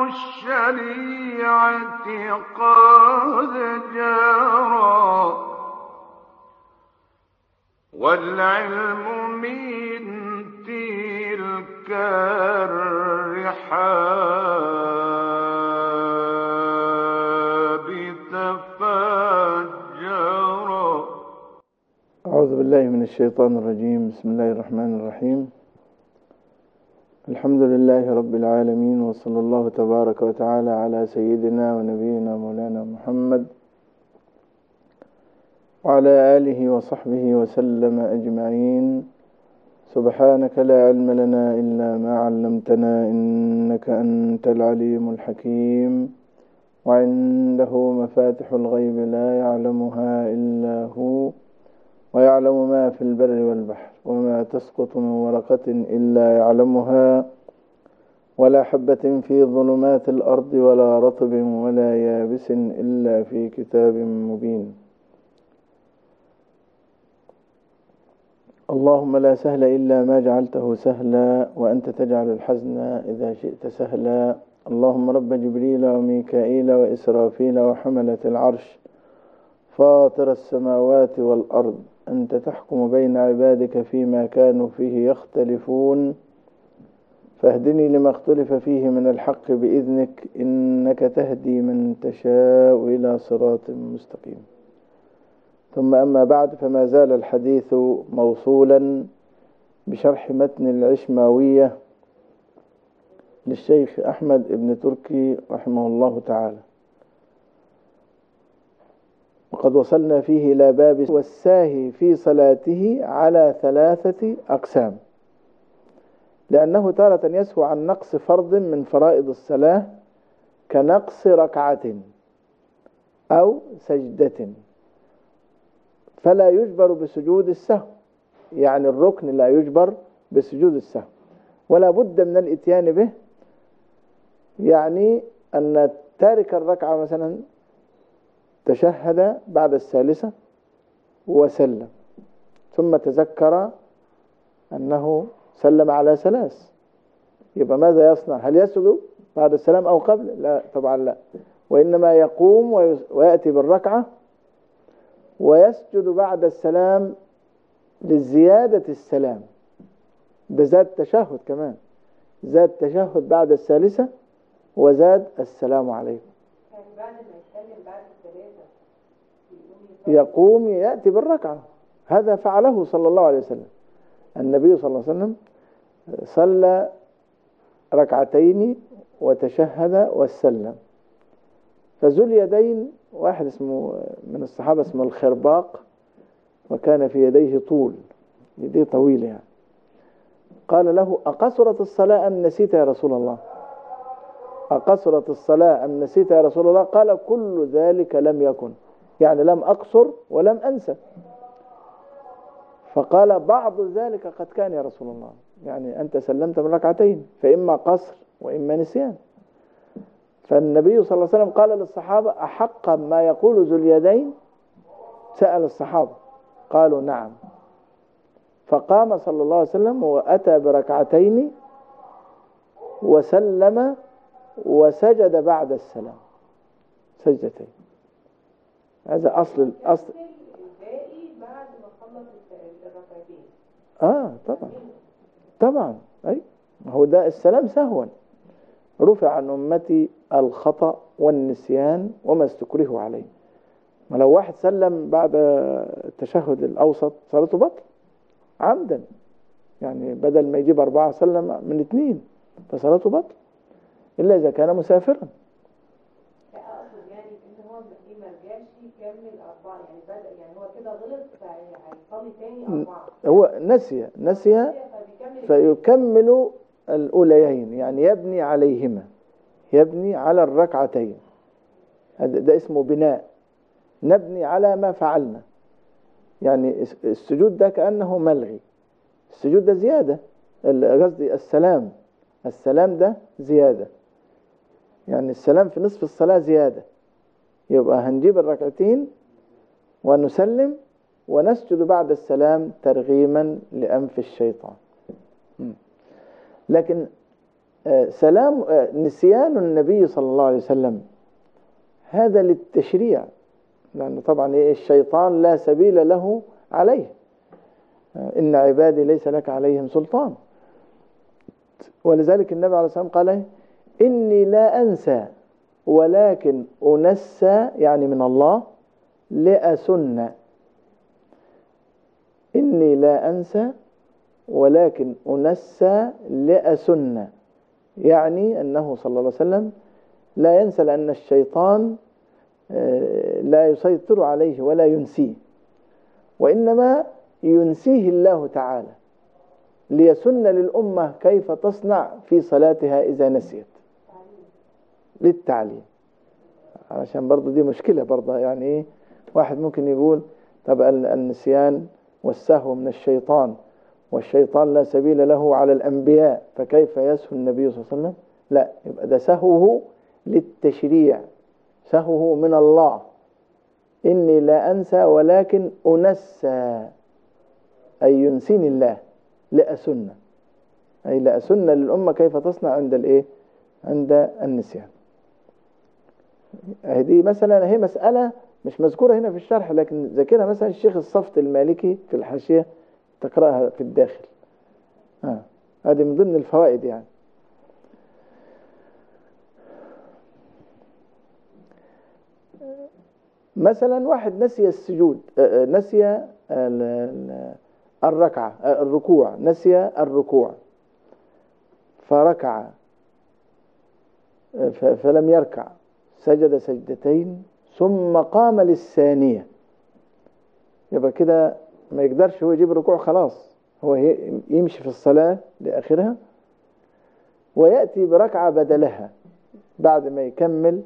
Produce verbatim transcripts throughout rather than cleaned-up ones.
الشريعة قد جرى، والعلم من تلك الرحاب تفجرا. أعوذ بالله من الشيطان الرجيم. بسم الله الرحمن الرحيم. الحمد لله رب العالمين، وصلى الله تبارك وتعالى على سيدنا ونبينا مولانا محمد وعلى آله وصحبه وسلم أجمعين. سبحانك لا علم لنا إلا ما علمتنا، إنك أنت العليم الحكيم. وعنده مفاتح الغيب لا يعلمها إلا هو، ويعلم ما في البر والبحر، وما تسقط من ورقة إلا يعلمها، ولا حبة في ظلمات الأرض ولا رطب ولا يابس إلا في كتاب مبين. اللهم لا سهل إلا ما جعلته سهلا، وأنت تجعل الحزن إذا شئت سهلا. اللهم رب جبريل وميكائيل وإسرافيل وحملة العرش، فاطر السماوات والأرض، أنت تحكم بين عبادك فيما كانوا فيه يختلفون، فاهدني لما اختلف فيه من الحق بإذنك، إنك تهدي من تشاء إلى صراط مستقيم. ثم أما بعد، فما زال الحديث موصولا بشرح متن العشماوية للشيخ أحمد بن تركي رحمه الله تعالى، وقد وصلنا فيه إلى باب والساهي في صلاته على ثلاثة أقسام، لأنه تارة يسهو عن نقص فرض من فرائض الصلاة كنقص ركعة أو سجدة، فلا يجبر بسجود السهو، يعني الركن لا يجبر بسجود السهو، ولا بد من الاتيان به. يعني أن تارك الركعة مثلا تشهد بعد الثالثة وسلم، ثم تذكر أنه سلم على ثلاث، يبقى ماذا يصنع؟ هل يسجد بعد السلام أو قبل؟ لا طبعا لا، وإنما يقوم ويأتي بالركعة ويسجد بعد السلام لزيادة السلام. ده زاد تشهد كمان، زاد تشهد بعد الثالثة وزاد السلام عليكم. يعني بعد ما يتكلم بعد الثلاثة يقوم يأتي بالركعة. هذا فعله صلى الله عليه وسلم. النبي صلى الله عليه وسلم صلى ركعتين وتشهد وسلم، فذو اليدين واحد اسمه من الصحابة اسمه الخرباق، وكان في يديه طول، يديه طويلة يعني، قال له: أقصرت الصلاة أم نسيت يا رسول الله؟ أقصرت الصلاة أم نسيت يا رسول الله؟ قال: كل ذلك لم يكن، يعني لم أقصر ولم أنسى. فقال: بعض ذلك قد كان يا رسول الله، يعني أنت سلمت من ركعتين، فإما قصر وإما نسيان. فالنبي صلى الله عليه وسلم قال للصحابة: أحق ما يقول ذو اليدين؟ سأل الصحابة قالوا: نعم. فقام صلى الله عليه وسلم وأتى بركعتين وسلم وسجد بعد السلام سجدتين. هذا أصل الأصل. الباقي بعد ما خلص الركعتين. آه طبعا طبعا أي، هو ده السلام سهوا. رفع عن أمتي الخطأ والنسيان وما استكرهوا عليه. ما لو واحد سلم بعد التشهد الأوسط صلاته بطل عمدا، يعني بدل ما يجيب أربعة سلم من اثنين، فصلاته بطل إلا إذا كان مسافرا. أقصد يعني إن هو ما رجعش يكمل أربعة، يعني بدأ، يعني هو كده غلط فهيصلي تاني أربعة. هو نسي نسي فيكمل الأوليين، يعني يبني عليهما، يبني على الركعتين. ده اسمه بناء، نبني على ما فعلنا. يعني السجود ده كأنه ملغي، السجود ده زيادة، قصدي السلام السلام ده زيادة، يعني السلام في نصف الصلاة زيادة. يبقى هنجيب الركعتين ونسلم ونسجد بعد السلام ترغيما لأنف الشيطان. لكن سلام نسيان النبي صلى الله عليه وسلم هذا للتشريع، لأن طبعا الشيطان لا سبيل له عليه، إن عبادي ليس لك عليهم سلطان. ولذلك النبي عليه الصلاة والسلام قال إني لا أنسى ولكن أنسى، يعني من الله، لأسن. إني لا أنسى ولكن أنسى لأسن، يعني أنه صلى الله عليه وسلم لا ينسى، لأن الشيطان لا يسيطر عليه ولا ينسيه، وإنما ينسيه الله تعالى ليسن للأمة كيف تصنع في صلاتها إذا نسيت، للتعليم. علشان برضو دي مشكلة برضو، يعني إيه، واحد ممكن يقول طب النسيان والسهو من الشيطان، والشيطان لا سبيل له على الأنبياء، فكيف يسهو النبي صلى الله عليه وسلم؟ لا، يبقى ده سهوه للتشريع، سهوه من الله. إني لا أنسى ولكن أنسى، أي ينسيني الله، لأسن، أي لأسن للأمة كيف تصنع عند الإيه؟ عند النسيان. هذه مثلا هي مسألة مش مذكورة هنا في الشرح، لكن ذكرها مثلا الشيخ الصفت المالكي في الحاشية، تقرأها في الداخل. آه. هذه من ضمن الفوائد يعني. مثلا واحد نسي السجود، نسي الركعة الركوع، نسي الركوع فركع فلم يركع، سجد سجدتين ثم قام للثانية، يبقى كده ما يقدرش هو يجيب ركوع، خلاص هو يمشي في الصلاة لآخرها ويأتي بركعة بدلها بعد ما يكمل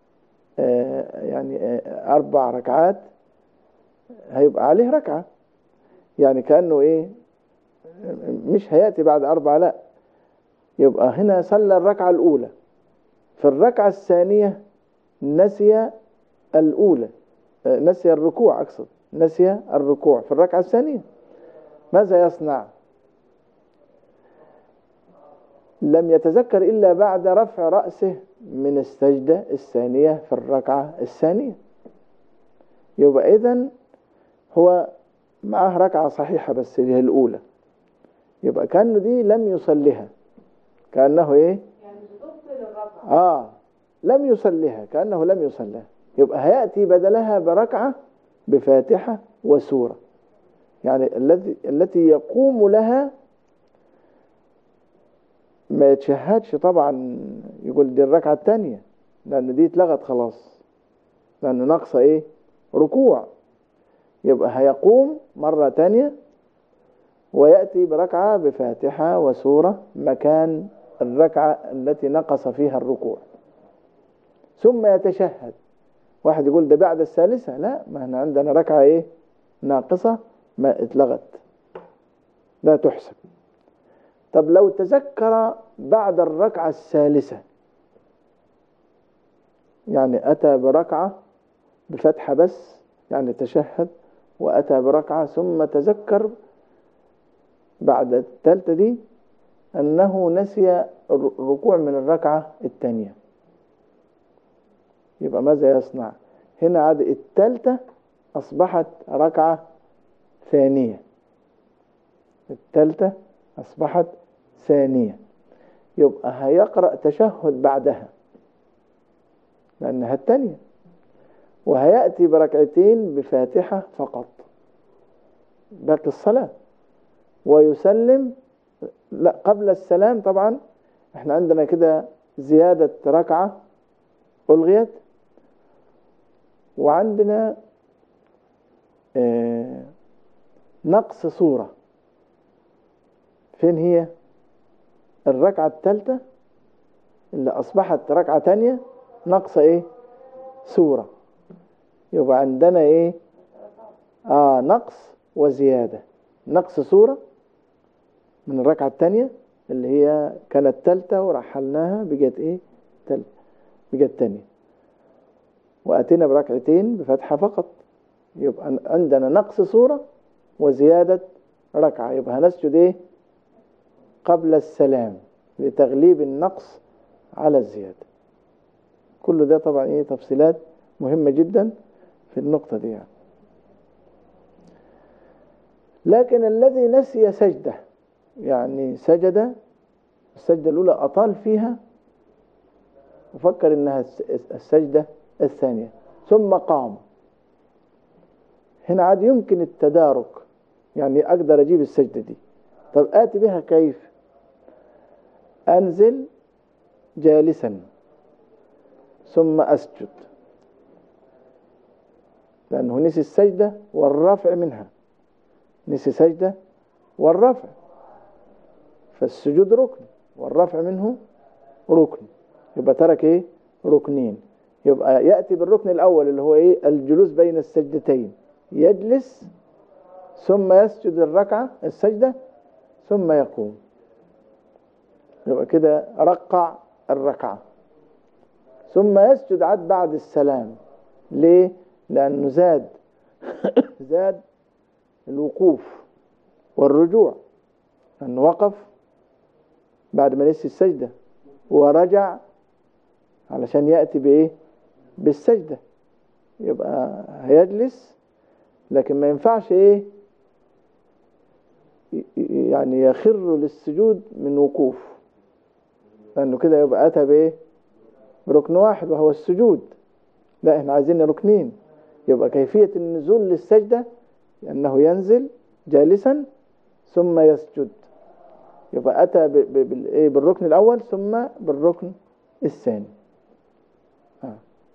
يعني أربع ركعات، هيبقى عليه ركعة، يعني كأنه إيه، مش هيأتي بعد أربعة، لا، يبقى هنا صلى الركعة الأولى، في الركعة الثانية نسي الأولى، نسي الركوع، أقصد نسي الركوع في الركعة الثانية، ماذا يصنع؟ لم يتذكر إلا بعد رفع رأسه من السجدة الثانية في الركعة الثانية، يبقى إذن هو معه ركعة صحيحة بس هي الأولى، يبقى كأنه دي لم يصليها، كأنه إيه؟ يعني بتبطل الركعة. آه لم يصليها، كأنه لم يصليها، يبقى هيأتي بدلها بركعة بفاتحة وسورة، يعني الذي التي يقوم لها ما يتشهدش طبعا، يقول دي الركعة الثانية، لأن دي اتلغت خلاص، لأن ناقصة إيه؟ ركوع، يبقى هيقوم مرة تانية ويأتي بركعة بفاتحة وسورة مكان الركعة التي نقص فيها الركوع، ثم يتشهد. واحد يقول ده بعد الثالثة، لا، ما احنا عندنا ركعة ايه ناقصة ما اتلغت، لا تحسب. طب لو تذكر بعد الركعة الثالثة، يعني أتى بركعة بفتحة بس، يعني تشهد وأتى بركعة، ثم تذكر بعد الثالثة دي أنه نسي الركوع من الركعة الثانية، يبقى ماذا يصنع؟ هنا عاد الثالثة أصبحت ركعة ثانية، الثالثة أصبحت ثانية، يبقى هيقرأ تشهد بعدها لأنها الثانية، وهيأتي بركعتين بفاتحة فقط باقي الصلاة، ويسلم. لا، قبل السلام طبعا احنا عندنا كده زيادة ركعة ألغيت، وعندنا اه نقص صورة. فين هي؟ الركعة الثالثة اللي أصبحت ركعة تانية نقص ايه؟ سورة، يبقى عندنا ايه؟ آه نقص وزيادة، نقص سورة من الركعة الثانية اللي هي كانت ثالثة ورحلناها بقت ايه؟ ثالثة، بقت ثانية، وأتينا بركعتين بفتحة فقط، يبقى عندنا نقص سورة وزيادة ركعة، يبقى هنسجد ايه؟ قبل السلام، لتغليب النقص على الزيادة. كل ده طبعا إيه تفصيلات مهمة جدا في النقطة دي يعني. لكن الذي نسي سجدة، يعني سجد السجدة الأولى أطال فيها وفكر إنها السجدة الثانية ثم قام، هنا عاد يمكن التدارك، يعني أقدر أجيب السجدة دي. طب آتي بها كيف؟ أنزل جالسا ثم أسجد، لأنه نسي السجدة والرفع منها، نسي سجدة والرفع، فالسجود ركن والرفع منه ركن، يبقى ترك إيه؟ ركنين. يبقى يأتي بالركن الأول اللي هو إيه؟ الجلوس بين السجدتين، يجلس ثم يسجد الركعة السجدة ثم يقوم، يبقى كده رقع الركعة، ثم يسجد عاد بعد السلام. ليه؟ لأنه زاد زاد الوقوف والرجوع، أنه وقف بعد ما نسي السجدة ورجع علشان يأتي بإيه؟ بالسجدة، يبقى هيجلس، لكن ما ينفعش إيه يعني يخر للسجود من وقوف، لأنه كده يبقى أتى بإيه؟ بركن واحد وهو السجود. لا، إحنا عايزين ركنين. يبقى كيفية النزول للسجدة أنه ينزل جالسا ثم يسجد، يبقى أتى بالركن الأول ثم بالركن الثاني. آه.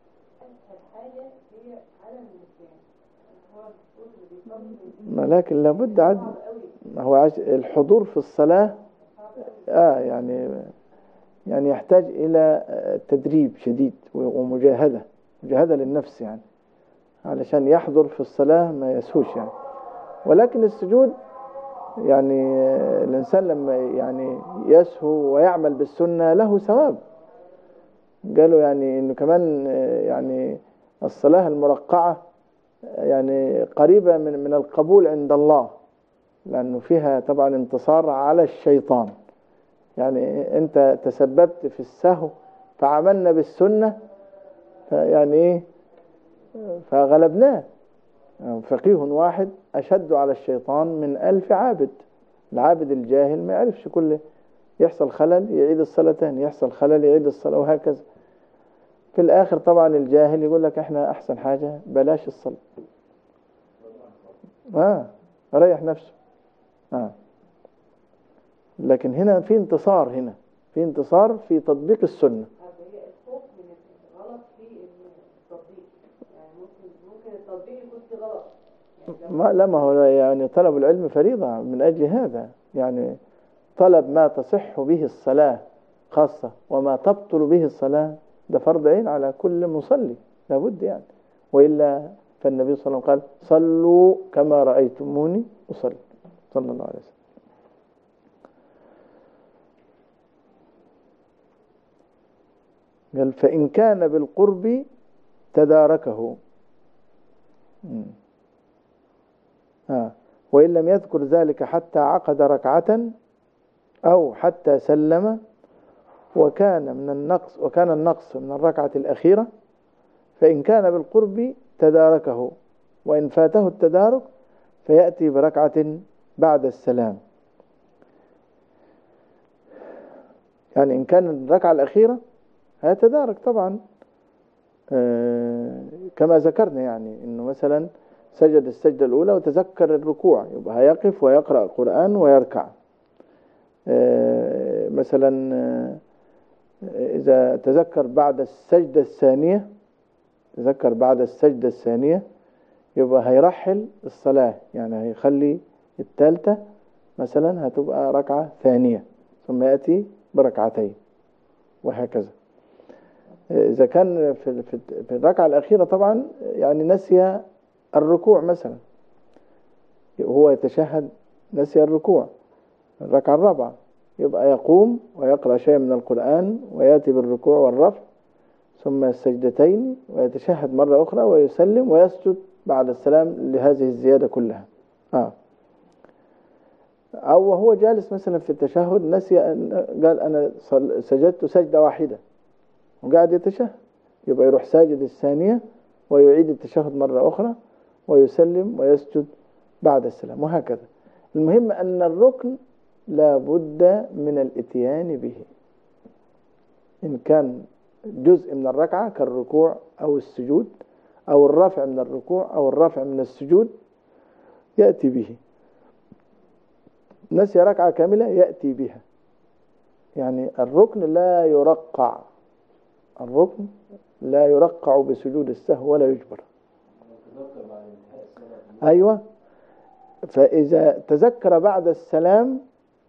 لكن لابد عد هو الحضور في الصلاة آه يعني يعني يحتاج إلى تدريب شديد ومجاهدة مجاهدة للنفس، يعني علشان يحضر في الصلاة ما يسهوش يعني. ولكن السجود يعني الإنسان لما يعني يسهو ويعمل بالسنة له ثواب. قالوا يعني إنه كمان يعني الصلاة المرقعة يعني قريبة من من القبول عند الله، لأنه فيها طبعا انتصار على الشيطان. يعني أنت تسببت في السهو فعملنا بالسنة يعني إيه فغلبناه. فقيه واحد أشد على الشيطان من ألف عابد. العابد الجاهل ما يعرفش، كله يحصل خلل يعيد الصلاة تاني، يحصل خلل يعيد الصلاة، وهكذا. في الآخر طبعا الجاهل يقول لك احنا أحسن حاجة بلاش الصلاة، آه ريح نفسه. آه. لكن هنا في انتصار، هنا في انتصار في تطبيق السنة. الخوف من الغلط في التطبيق، يعني ممكن ممكن التطبيق يكون في غلط. ما لا ما هو يعني طلب العلم فريضة من أجل هذا، يعني طلب ما تصح به الصلاة خاصة وما تبطل به الصلاة ده فرض عين على كل مصلي لابد يعني، وإلا فالنبي صلى الله عليه وسلم قال صلوا كما رأيتموني أصلي صلى الله عليه وسلم. قال فإن كان بالقرب تداركه آه. وإن لم يذكر ذلك حتى عقد ركعة أو حتى سلم وكان من النقص وكان النقص من الركعة الأخيرة، فإن كان بالقرب تداركه، وإن فاته التدارك فيأتي بركعة بعد السلام. يعني إن كان الركعة الأخيرة هيتدارك طبعا آه كما ذكرنا، يعني إنه مثلا سجد السجدة الأولى وتذكر الركوع، يبقى هيقف ويقرأ القرآن ويركع. آه مثلا آه إذا تذكر بعد السجدة الثانية تذكر بعد السجدة الثانية يبقى هيرحل الصلاة، يعني هيخلي الثالثة مثلا هتبقى ركعة ثانية ثم يأتي بركعتين وهكذا. إذا كان في في الركعة الأخيرة طبعا يعني نسي الركوع مثلا، هو يتشهد نسي الركوع الركعة الرابعة، يبقى يقوم ويقرأ شيء من القرآن ويأتي بالركوع والرفع ثم السجدتين ويتشهد مرة أخرى ويسلم ويسجد بعد السلام لهذه الزيادة كلها. آه. أو وهو جالس مثلا في التشهد نسي أن قال أنا صل- سجدت سجدة واحدة وقاعد يتشهد، يبقى يروح ساجد الثانية ويعيد التشهد مرة أخرى ويسلم ويسجد بعد السلام، وهكذا. المهم أن الركن لا بد من الاتيان به، إن كان جزء من الركعة كالركوع أو السجود أو الرفع من الركوع أو الرفع من السجود يأتي به. نسي ركعة كاملة يأتي بها. يعني الركن لا يرقع، الركن لا يرقع بسجود السهو ولا يجبر. أيوة، فإذا تذكر بعد السلام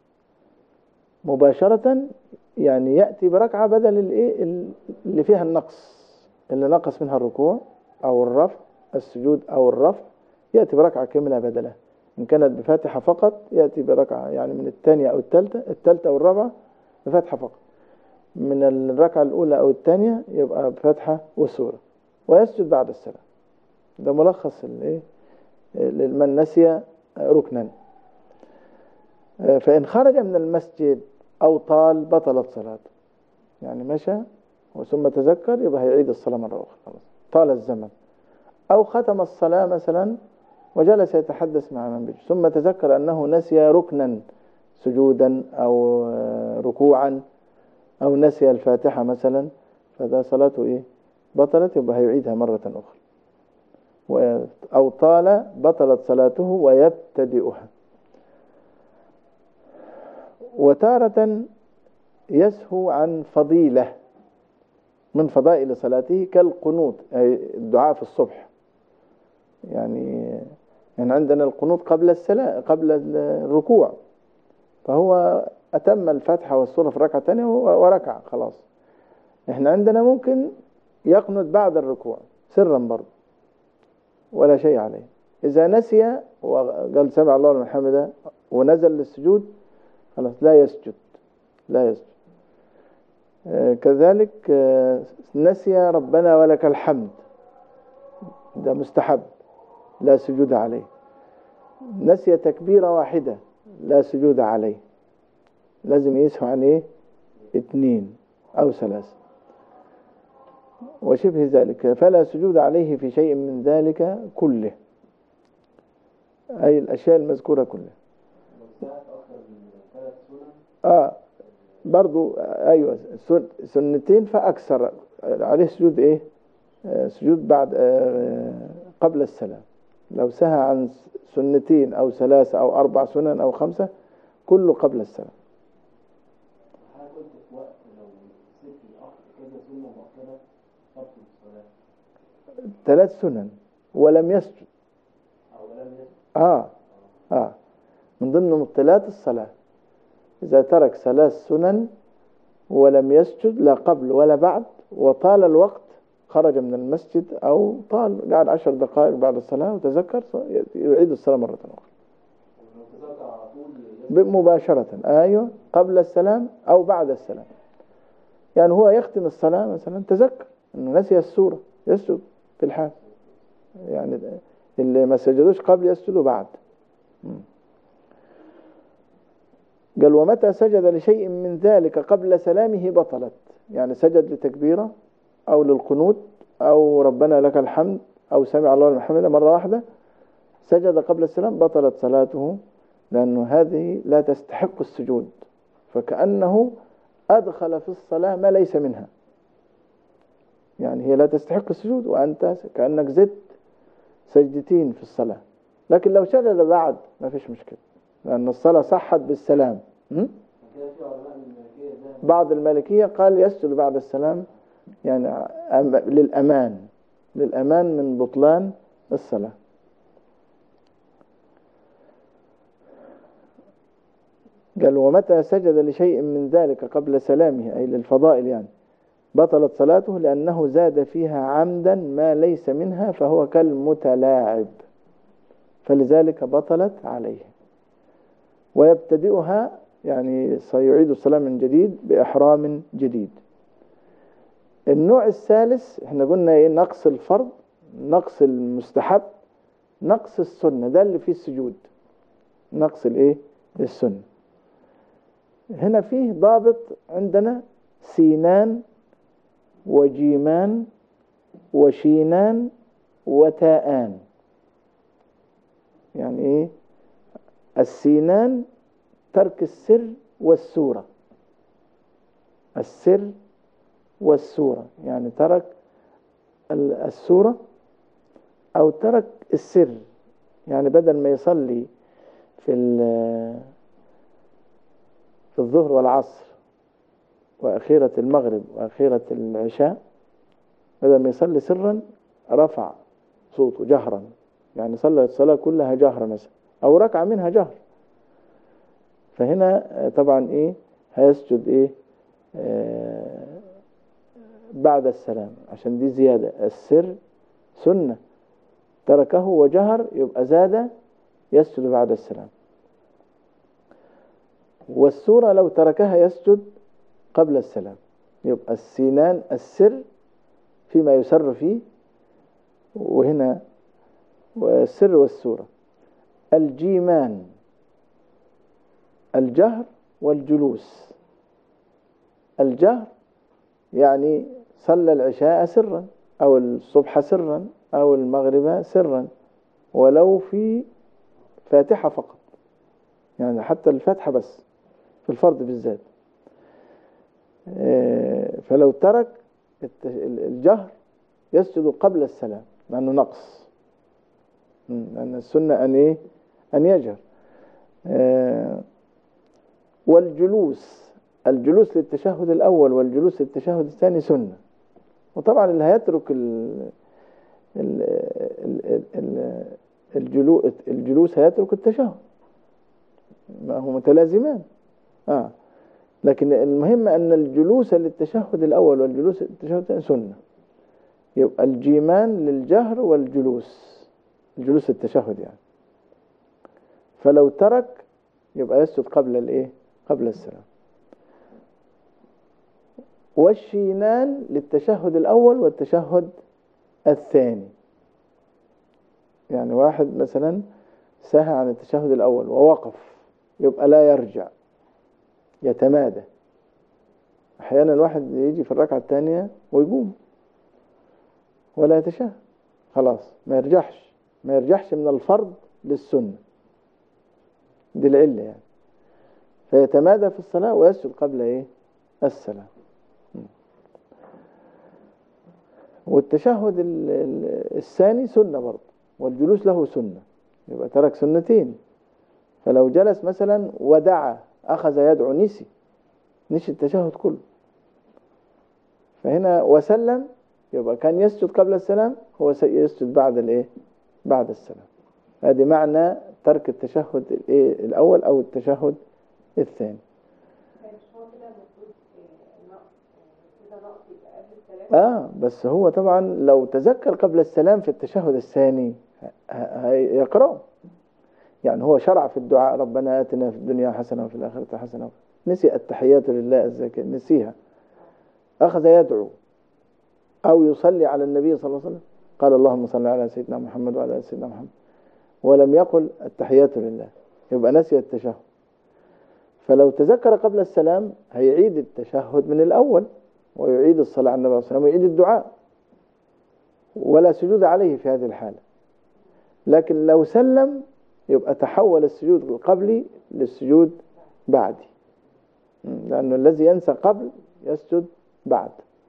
مباشرة يعني يأتي بركعة بدل الإيه اللي فيها النقص، اللي نقص منها الركوع أو الرفع، السجود أو الرفع، يأتي بركعة كاملة بدله. إن كانت بفاتحة فقط يأتي بركعة، يعني من الثانية أو الثالثة، الثالثة أو الرابعة بفاتحة فقط، من الركعة الأولى أو الثانية يبقى بفاتحة وسورة، ويسجد بعد السلام. ده ملخص الإيه لمن نسي ركنا. فإن خرج من المسجد أو طال بطلت صلاته، يعني مشى وثم تذكر يبقى هيعيد الصلاة مرة أخرى، خلاص طال الزمن. أو ختم الصلاة مثلا وجلس يتحدث مع من بيجي ثم تذكر أنه نسي ركنا سجودا أو ركوعا أو نسي الفاتحة مثلا، فده صلاته إيه بطلت، يبقى هيعيدها مرة أخرى. أو طال بطلت صلاته ويبتدئها. وتارة يسهو عن فضيلة من فضائل صلاته كالقنوت، أي الدعاء في الصبح. يعني يعني عندنا القنوت قبل السلام قبل الركوع، فهو أتم الفاتحة والسورة في ركعة تانية وركع خلاص. احنا عندنا ممكن يقنت بعد الركوع سرا برضه ولا شيء عليه. إذا نسي وقال سمع الله لمن حمده ونزل للسجود خلاص لا يسجد، لا يسجد. آه كذلك آه نسي ربنا ولك الحمد، ده مستحب لا سجود عليه. نسي تكبيرة واحدة لا سجود عليه، لازم يسهو عن ايه اثنين أو ثلاثة وشبه ذلك، فلا سجود عليه في شيء من ذلك كله، أي الأشياء المذكورة كلها. آه برضو أيوة سنتين فأكثر عليه سجود إيه آه سجود بعد آه قبل السلام. لو سهى عن سنتين أو ثلاثة أو أربع سنن أو خمسة كله قبل السلام. ثلاث سنن ولم يسجد آه آه من ضمن مبطلات الصلاة إذا ترك ثلاث سنن ولم يسجد لا قبل ولا بعد، وطال الوقت خرج من المسجد أو طال قعد عشر دقائق بعد الصلاة وتذكر يعيد الصلاة مرة أخرى مباشرة. أيوة قبل السلام أو بعد السلام. يعني هو يختم الصلاة مثلا تذكر أنه نسي السورة يسجد في الحال، يعني اللي ما سجدوش قبل يسجدوا بعد. قال ومتى سجد لشيء من ذلك قبل سلامه بطلت، يعني سجد لتكبيرة أو للقنوت أو ربنا لك الحمد أو سمع الله لمن حمده مرة واحدة سجد قبل السلام بطلت صلاته، لأنه هذه لا تستحق السجود، فكأنه أدخل في الصلاة ما ليس منها. يعني هي لا تستحق السجود وأنت كأنك زدت سجدتين في الصلاة. لكن لو سجد بعد ما فيش مشكلة، لأن الصلاة صحت بالسلام. بعض المالكية قال يسجد بعد السلام، يعني للأمان للأمان من بطلان الصلاة. قال ومتى سجد لشيء من ذلك قبل سلامه أي للفضائل يعني بطلت صلاته، لأنه زاد فيها عمدا ما ليس منها فهو كالمتلاعب، فلذلك بطلت عليه. ويبتدئها يعني سيعيد الصلاة من جديد بإحرام جديد. النوع الثالث احنا قلنا ايه نقص الفرض، نقص المستحب، نقص السنة، ده اللي فيه السجود، نقص الايه للسنة. هنا فيه ضابط عندنا: سينان وجيمان وشينان وتاءان. يعني ايه؟ السينان ترك السر والسورة، السر والسورة، يعني ترك السورة أو ترك السر. يعني بدل ما يصلي في في الظهر والعصر وأخيرة المغرب وأخيرة العشاء، بدل ما يصلي سرا رفع صوته جهرا، يعني صلى الصلاة كلها جهرا مثلا، أو ركعة منها جهر. فهنا طبعا إيه؟ هيسجد إيه؟ آه بعد السلام، عشان دي زيادة. السر سنة، تركه وجهر يبقى زاد، يسجد بعد السلام. والسورة لو تركها يسجد قبل السلام. يبقى السينان السر فيما يسر فيه، وهنا والسر والسورة. الجيمان الجهر والجلوس. الجهر يعني صلى العشاء سرا أو الصبح سرا أو المغرب سرا، ولو في فاتحة فقط، يعني حتى الفاتحة بس في الفرض بالذات. فلو ترك الجهر يسجد قبل السلام، لأنه نقص، لأن السنة أن إيه؟ أن يجهر. والجلوس، الجلوس للتشهد الأول والجلوس للتشهد الثاني سنة. وطبعا اللي هيترك الجلوس هيترك التشهد، ما هو متلازمان. آه. لكن المهم أن الجلوس للتشهد الأول والجلوس للتشهد الثاني سنة. يبقى الجيمان للجهر والجلوس، الجلوس التشهد يعني. فلو ترك يبقى يسجد قبل الإيه؟ قبل السلام. والشينان للتشهد الأول والتشهد الثاني. يعني واحد مثلا ساهى عن التشهد الأول ووقف، يبقى لا يرجع، يتمادى. أحيانا الواحد يجي في الركعة الثانية ويقوم ولا يتشهد، خلاص ما يرجعش، ما يرجعش من الفرض للسنة، دي العلة يعني. فيتمادى في الصلاة ويسجد قبل إيه؟ السلام. والتشهد الثاني سنة برضه، والجلوس له سنة، يبقى ترك سنتين. فلو جلس مثلا ودعا، أخذ يدعو، نسي نسي التشهد كله، فهنا وسلم، يبقى كان يسجد قبل السلام، هو يسجد بعد الإيه؟ بعد السلام. هذه معنى ترك التشهد الإيه؟ الأول أو التشهد الثاني. آه بس هو طبعا لو تذكر قبل السلام في التشهد الثاني هيقرأ. يعني هو شرع في الدعاء: ربنا آتنا في الدنيا حسنة وفي الآخرة حسنة، نسي التحيات لله الزكاة، نسيها، أخذ يدعو أو يصلي على النبي صلى الله عليه وسلم، قال اللهم صل على سيدنا محمد وعلى آل سيدنا محمد، ولم يقل التحيات لله، يبقى نسي التشهد. فلو تذكر قبل السلام هيعيد التشهد من الأول، ويعيد الصلاة على النبي صلى الله عليه وسلم، ويعيد الدعاء، ولا سجود عليه في هذه الحالة. لكن لو سلم يبقى تحول السجود القبلي للسجود بعدي، لأنه الذي ينسى قبل يسجد بعد.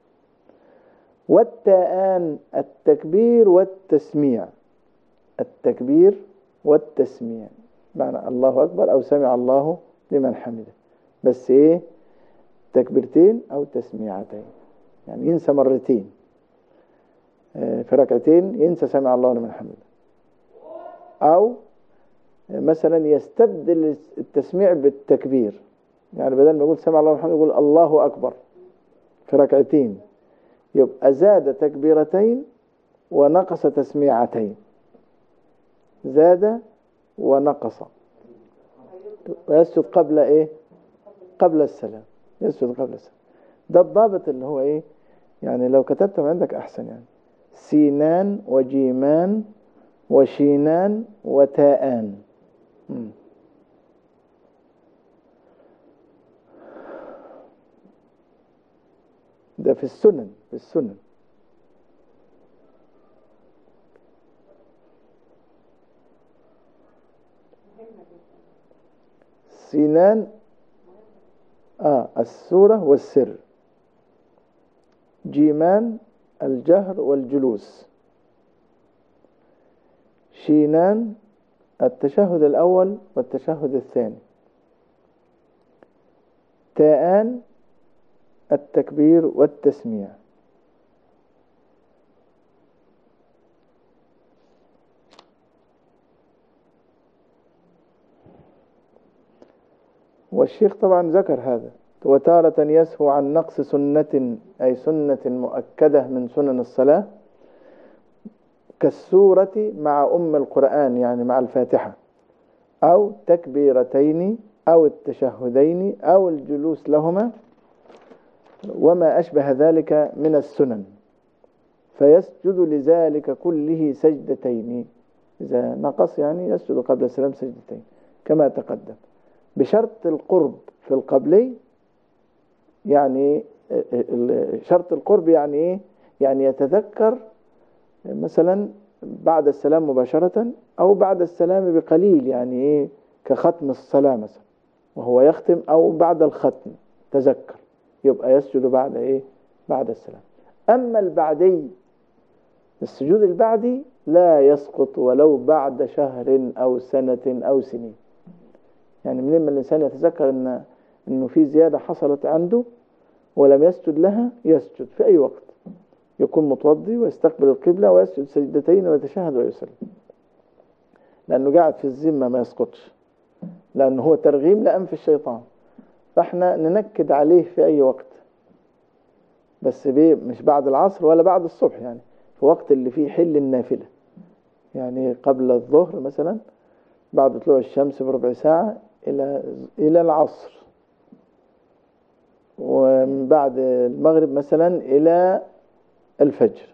والتاءان التكبير والتسميع، التكبير والتسميع، معنى الله أكبر أو سمع الله لمن حمده، بس إيه؟ تكبيرتين أو تسميعتين، يعني ينسى مرتين في ركعتين، ينسى سمع الله لمن حمده. أو مثلا يستبدل التسميع بالتكبير، يعني بدل ما يقول سمع الله لمن حمده يقول الله أكبر في ركعتين، يبقى زاد تكبيرتين ونقص تسميعتين، زاد ونقص، ويسجد قبل إيه؟ قبل السلام، يسجد قبل السلام. ده الضابط اللي هو إيه؟ يعني لو كتبتم عندك أحسن، يعني سينان وجيمان وشينان وتاءان. ده في السنن، في السنن. سينان آه السورة والسر. جيمان الجهر والجلوس. شينان التشهد الأول والتشهد الثاني. تاءان التكبير والتسميع. والشيخ طبعا ذكر هذا. وتارة يسهو عن نقص سنة، أي سنة مؤكدة من سنن الصلاة، كالسورة مع أم القرآن يعني مع الفاتحة، أو تكبيرتين أو التشهدين أو الجلوس لهما وما أشبه ذلك من السنن، فيسجد لذلك كله سجدتين. إذا نقص يعني يسجد قبل السلام سجدتين كما تقدم، بشرط القرب في القبلي. يعني شرط القرب يعني إيه؟ يعني يتذكر مثلا بعد السلام مباشرة أو بعد السلام بقليل، يعني إيه كختم الصلاة مثلا وهو يختم، أو بعد الختم تذكر، يبقى يسجد بعد إيه بعد السلام. أما البعدي، السجود البعدي لا يسقط ولو بعد شهر أو سنة أو سنين. يعني من لما الإنسان يتذكر إن إنه في زيادة حصلت عنده ولم يسجد لها، يسجد في أي وقت، يكون متوضي ويستقبل القبلة ويسجد سجدتين ويتشهد ويسلم، لأنه قاعد في الذمة ما يسقطش، لأنه هو ترغيم لأنف الشيطان. فإحنا ننكد عليه في أي وقت، بس بيه مش بعد العصر ولا بعد الصبح، يعني في وقت اللي فيه حل النافلة، يعني قبل الظهر مثلا، بعد طلوع الشمس بربع ساعة إلى إلى العصر، ومن بعد المغرب مثلا إلى الفجر.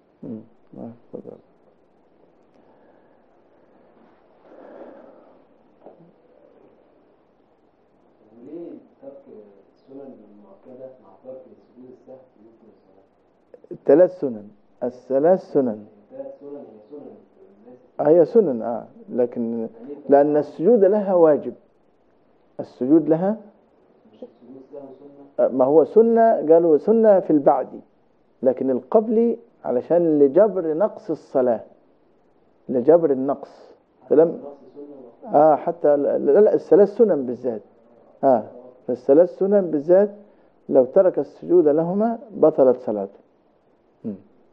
وليه ترك السنن المؤكدة مع ترك سجود السهو في مثل الصلاة؟ الثلاث سنن، الثلاث سنن الثلاث سنن هي سنن هي سنن آه لكن لأن السجود لها واجب، السجود لها مش السجود له سنة. ما هو سنة، قالوا سنة في البعدي، لكن القبلي علشان لجبر نقص الصلاة، لجبر النقص. فلم آه حتى لا, لا الثلاث سنن بالذات آه فالثلاث سنن بالذات لو ترك السجود لهما بطلت صلاته. م.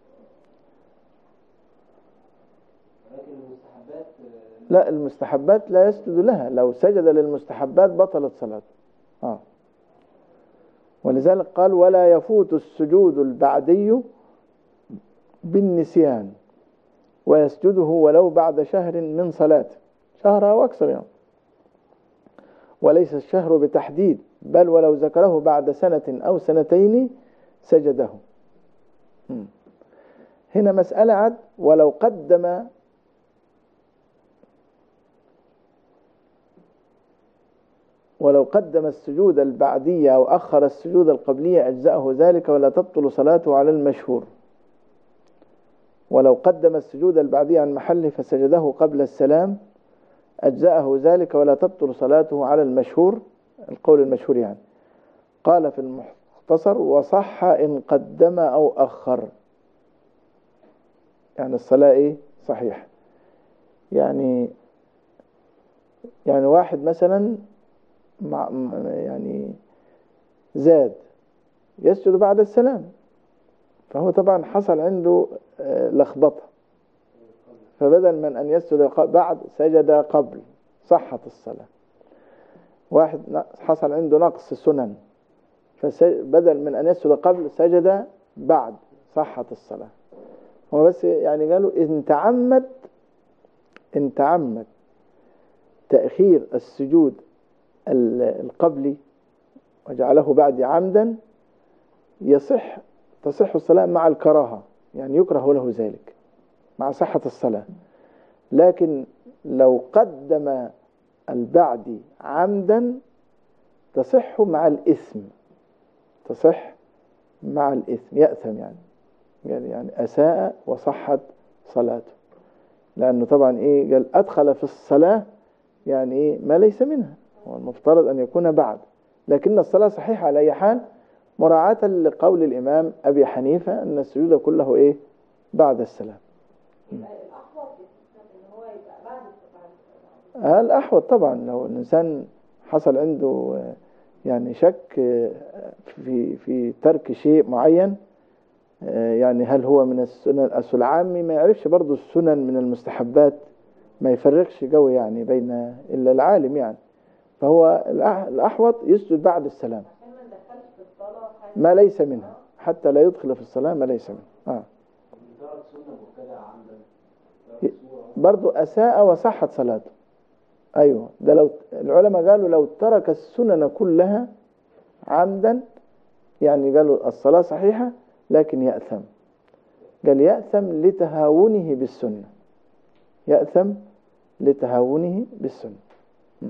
لكن المستحبات لا المستحبات لا يسجد لها، لو سجد للمستحبات بطلت صلاته. آه ولذلك قال ولا يفوت السجود البعدي بالنسيان، ويسجده ولو بعد شهر من صلاته، شهر أو أكثر يعني. وليس الشهر بتحديد، بل ولو ذكره بعد سنة أو سنتين سجده. هنا مسألة عد ولو قدم ولو قدم السجود البعدية أو أخر السجود القبلية أجزأه ذلك ولا تبطل صلاته على المشهور. ولو قدم السجود البعدية عن محله فسجده قبل السلام أجزأه ذلك ولا تبطل صلاته على المشهور، القول المشهور يعني. قال في المختصر وصح إن قدم أو أخر، يعني الصلاة إيه صحيح. يعني يعني واحد مثلا مع يعني زاد يسجد بعد السلام، فهو طبعا حصل عنده لخبطة، فبدل من أن يسجد بعد سجد قبل، صحت الصلاة. واحد حصل عنده نقص سنن، فبدل من أن يسجد قبل سجد بعد، صحت الصلاة. هو بس يعني قالوا إن تعمد إن تعمد تأخير السجود القبلي وجعله بعد عمدا يصح تصح الصلاة مع الكراهة، يعني يكره له ذلك مع صحة الصلاة. لكن لو قدم البعد عمدا تصح مع الإثم، تصح مع الإثم، يأثم يعني، يعني يعني أساء وصحت صلاته، لأنه طبعا إيه قال أدخل في الصلاة يعني إيه ما ليس منها، هو المفترض أن يكون بعد، لكن الصلاة صحيحة على أي حال، مراعاة لقول الإمام أبي حنيفة أن السجود كله إيه بعد السلام. يبقى الأحوط إن هو يبقى بعد الصلاة. آه الأحوط طبعا لو الإنسان حصل عنده يعني شك في في ترك شيء معين، يعني هل هو من السنن، الأصل العامي ما يعرفش برضو السنن من المستحبات، ما يفرقش قوي يعني بين إلا العالم يعني، فهو الأحوط يسجد بعد السلام عشان ما ندخلش في الصلاة حاجة ما ليس منها، حتى لا يدخل في الصلاة ما ليس منها. آه. ترك سنة مبتدعة عمدا، ترك سورة برضو أساء وصحت صلاته. أيوة، ده لو العلماء قالوا لو ترك السنن كلها عمدا يعني قالوا الصلاة صحيحة لكن يأثم، قال يأثم لتهاونه بالسنة، يأثم لتهاونه بالسنة. م.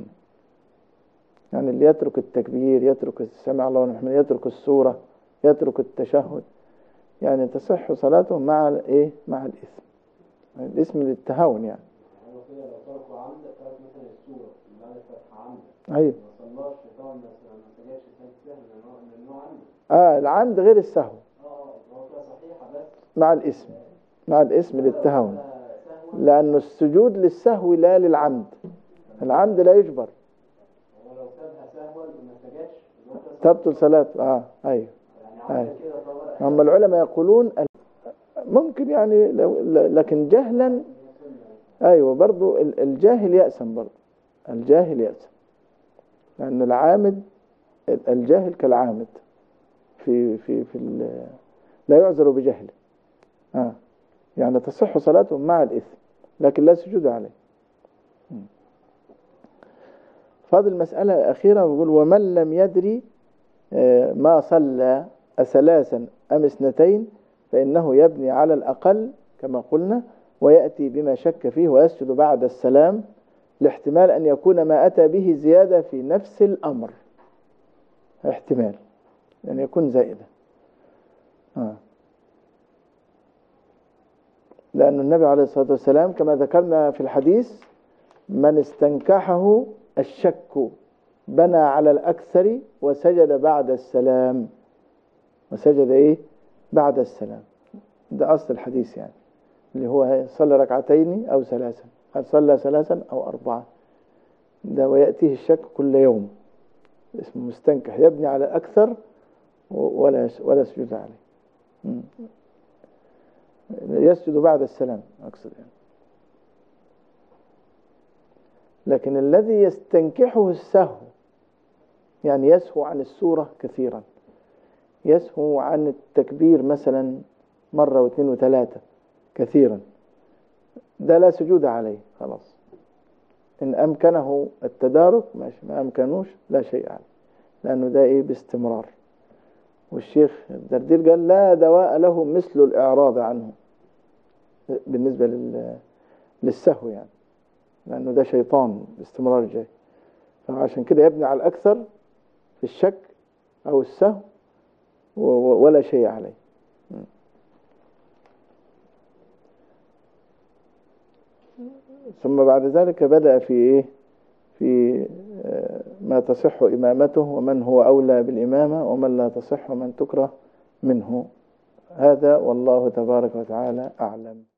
يعني اللي يترك التكبير، يترك السمع الله ونحمده، يترك السورة، يترك التشهد، يعني تصح صلاته مع الايه مع الإثم، يعني الاسم للتهاون يعني. هو كده لو تركوا عمدا، ترك مثلا السورة اللي بعد الفتحة عمدا، أيوة. ما صلاش طبعا، ما سجدش سجد سهل لأنه عمدا. اه العمد غير السهو، اه هو كده صحيحة بس مع الاسم، مع الاسم للتهاون، سهوا. لأنه السجود للسهو لا للعمد، العمد لا يجبر، هو لو سابها سهوا وما سجدش يبقى كده تبطل صلاته. اه ايوه. يعني أيوة. عمل كده طبعا. هم العلماء يقولون ممكن يعني لو لكن جهلا، ايوه برضو الجاهل يأسم، برضو الجاهل يأسم، لأن العامد الجاهل كالعامد في في في لا يعذر بجهله. آه. يعني تصح صلاته مع الإثم لكن لا سجود عليه. فهذه المسألة الأخيرة بيقول ومن لم يدري ما صلى أثلاثا أم اثنتين فإنه يبني على الأقل كما قلنا، ويأتي بما شك فيه ويسجد بعد السلام، لاحتمال أن يكون ما أتى به زيادة في نفس الأمر، احتمال أن يكون زائدا. آه. لأن النبي عليه الصلاة والسلام كما ذكرنا في الحديث من استنكحه الشك بنى على الأكثر وسجد بعد السلام، وسجد إيه بعد السلام، ده أصل الحديث يعني، اللي هو صلى ركعتين أو ثلاثا، هل صلى ثلاثا أو أربعة، ده ويأتيه الشك كل يوم، اسمه مستنكح، يبني على الأكثر ولا ولا سجود عليه، يسجد بعد السلام أقصد يعني. لكن الذي يستنكحه السهو يعني يسهو عن السورة كثيرا، يسهو عن التكبير مثلا مرة واثنين وثلاثة كثيرا، ده لا سجود عليه خلاص، إن أمكنه التدارك ماشي، ما أمكنوش لا شيء عليه، لأنه ده إيه باستمرار. والشيخ الدردير قال لا دواء له مثل الإعراض عنه بالنسبة لل... للسهو يعني، لأنه ده شيطان باستمرار جاي، فعشان كده يبني على الأكثر في الشك أو السهو ولا شيء عليه. ثم بعد ذلك بدأ في إيه في ما تصح إمامته ومن هو أولى بالإمامة ومن لا تصح ومن تكره منه. هذا والله تبارك وتعالى أعلم.